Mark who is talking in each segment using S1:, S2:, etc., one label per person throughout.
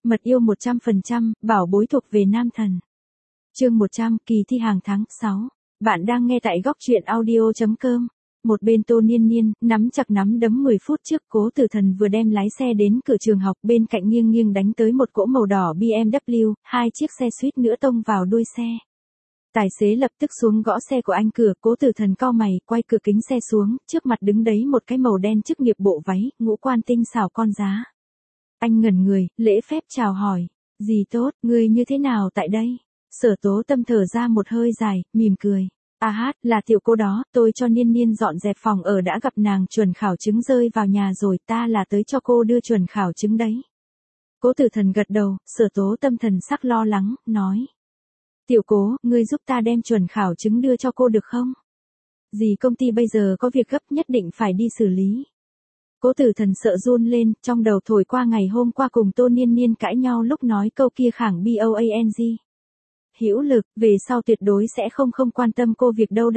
S1: Mật yêu 100%, bảo bối thuộc về nam thần. Chương 100, kỳ thi hàng tháng 6. Bạn đang nghe tại góc truyện audio.com. Một bên Tô Niên Niên, nắm chặt nắm đấm 10 phút trước Cố Tử Thần vừa đem lái xe đến cửa trường học, bên cạnh nghiêng nghiêng đánh tới một cỗ màu đỏ BMW, hai chiếc xe suýt nữa tông vào đuôi xe. Tài xế lập tức xuống gõ xe của anh cửa, Cố Tử Thần cau mày, quay cửa kính xe xuống, trước mặt đứng đấy một cái màu đen chức nghiệp bộ váy, ngũ quan tinh xảo con giá. Anh ngẩn người, lễ phép chào hỏi, "Dì tốt, ngươi như thế nào tại đây?" Sở Tố Tâm thở ra một hơi dài, mỉm cười. "À hát, là tiểu cô đó, tôi cho Niên Niên dọn dẹp phòng ở, đã gặp nàng chuẩn khảo chứng rơi vào nhà rồi, ta là tới cho cô đưa chuẩn khảo chứng đấy." Cố Tử Thần gật đầu, Sở Tố Tâm thần sắc lo lắng, nói. "Tiểu Cố, ngươi giúp ta đem chuẩn khảo chứng đưa cho cô được không? Dì công ty bây giờ có việc gấp nhất định phải đi xử lý." Cố Tử Thần sợ run lên, trong đầu thổi qua ngày hôm qua cùng Tô Niên Niên cãi nhau lúc nói câu kia khẳng BOANG. Hữu lực, về sau tuyệt đối sẽ không quan tâm cô việc đâu.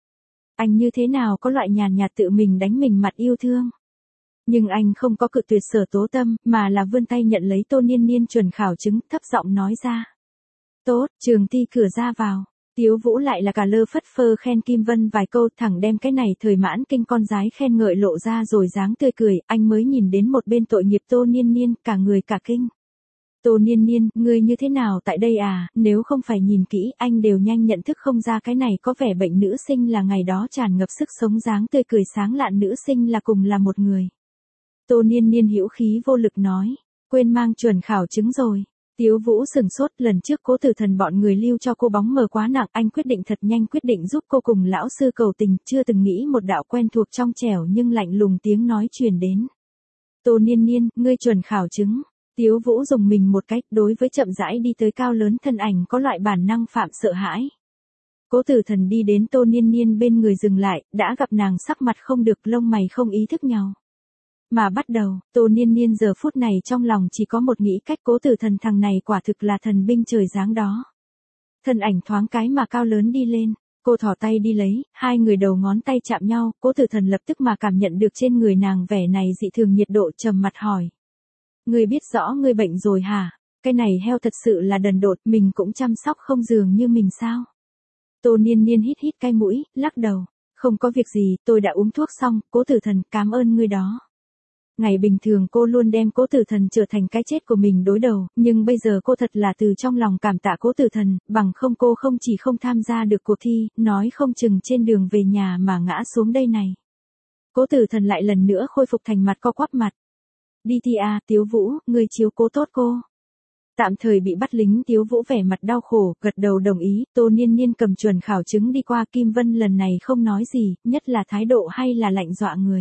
S1: Anh như thế nào có loại nhàn nhạt tự mình đánh mình mặt yêu thương. Nhưng anh không có cự tuyệt Sở Tố Tâm, mà là vươn tay nhận lấy Tô Niên Niên chuẩn khảo chứng, thấp giọng nói ra. "Tốt." Trường thi cửa ra vào. Tiếu Vũ lại là cả lơ phất phơ khen Kim Vân vài câu, thẳng đem cái này thời mãn kinh con gái khen ngợi lộ ra rồi dáng tươi cười, anh mới nhìn đến một bên tội nghiệp Tô Niên Niên, cả người cả kinh. "Tô Niên Niên, ngươi như thế nào tại đây à, nếu không phải nhìn kỹ, anh đều nhanh nhận thức không ra cái này có vẻ bệnh nữ sinh là ngày đó tràn ngập sức sống dáng tươi cười sáng lạn nữ sinh là cùng là một người." Tô Niên Niên hữu khí vô lực nói, "Quên mang chuẩn khảo chứng rồi." Tiếu Vũ sừng sốt, lần trước Cố Tử Thần bọn người lưu cho cô bóng mờ quá nặng, anh quyết định thật nhanh quyết định giúp cô cùng lão sư cầu tình, chưa từng nghĩ một đạo quen thuộc trong trẻo nhưng lạnh lùng tiếng nói truyền đến. "Tô Niên Niên, ngươi chuẩn khảo chứng." Tiếu Vũ dùng mình một cách, đối với chậm rãi đi tới cao lớn thân ảnh có loại bản năng phạm sợ hãi. Cố Tử Thần đi đến Tô Niên Niên bên người dừng lại, đã gặp nàng sắc mặt không được, lông mày không ý thức nhau. Mà bắt đầu, Tô Niên Niên giờ phút này trong lòng chỉ có một nghĩ cách, Cố Tử Thần thằng này quả thực là thần binh trời giáng đó. Thân ảnh thoáng cái mà cao lớn đi lên, cô thỏ tay đi lấy, hai người đầu ngón tay chạm nhau, Cố Tử Thần lập tức mà cảm nhận được trên người nàng vẻ này dị thường nhiệt độ, trầm mặt hỏi. "Ngươi biết rõ ngươi bệnh rồi hả? Cái này heo thật sự là đần độn, mình cũng chăm sóc không dường như mình sao?" Tô Niên Niên hít hít cái mũi, lắc đầu. "Không có việc gì, tôi đã uống thuốc xong." "Cố Tử Thần, cảm ơn ngươi đó." Ngày bình thường cô luôn đem Cố Tử Thần trở thành cái chết của mình đối đầu, nhưng bây giờ cô thật là từ trong lòng cảm tạ Cố Tử Thần, bằng không cô không chỉ không tham gia được cuộc thi, nói không chừng trên đường về nhà mà ngã xuống đây này. Cố Tử Thần lại lần nữa khôi phục thành mặt co quắp mặt. "Đi thi à, Tiếu Vũ, ngươi chiếu cố tốt cô." Tạm thời bị bắt lính Tiếu Vũ vẻ mặt đau khổ, gật đầu đồng ý. Tô Niên Niên cầm chuẩn khảo chứng đi qua, Kim Vân lần này không nói gì, nhất là thái độ hay là lạnh dọa người.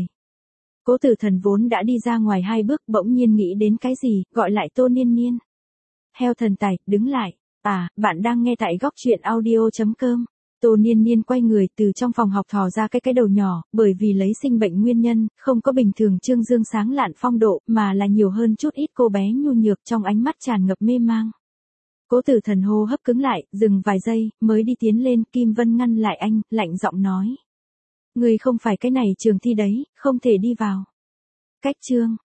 S1: Cố Tử Thần vốn đã đi ra ngoài hai bước, bỗng nhiên nghĩ đến cái gì, gọi lại Tô Niên Niên. "Heo thần tài, đứng lại." "À, bạn đang nghe tại góc truyện audio.com. Tô Niên Niên quay người, từ trong phòng học thò ra cái đầu nhỏ, bởi vì lấy sinh bệnh nguyên nhân, không có bình thường trương dương sáng lạn phong độ, mà là nhiều hơn chút ít cô bé nhu nhược, trong ánh mắt tràn ngập mê mang. Cố Tử Thần hô hấp cứng lại, dừng vài giây, mới đi tiến lên, Kim Vân ngăn lại anh, lạnh giọng nói. "Ngươi không phải cái này trường thi đấy, không thể đi vào." "Cách chương."